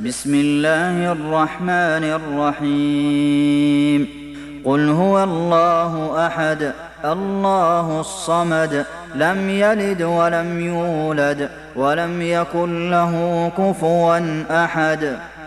بسم الله الرحمن الرحيم. قل هو الله أحد الله الصمد لم يلد ولم يولد ولم يكن له كفوا أحد.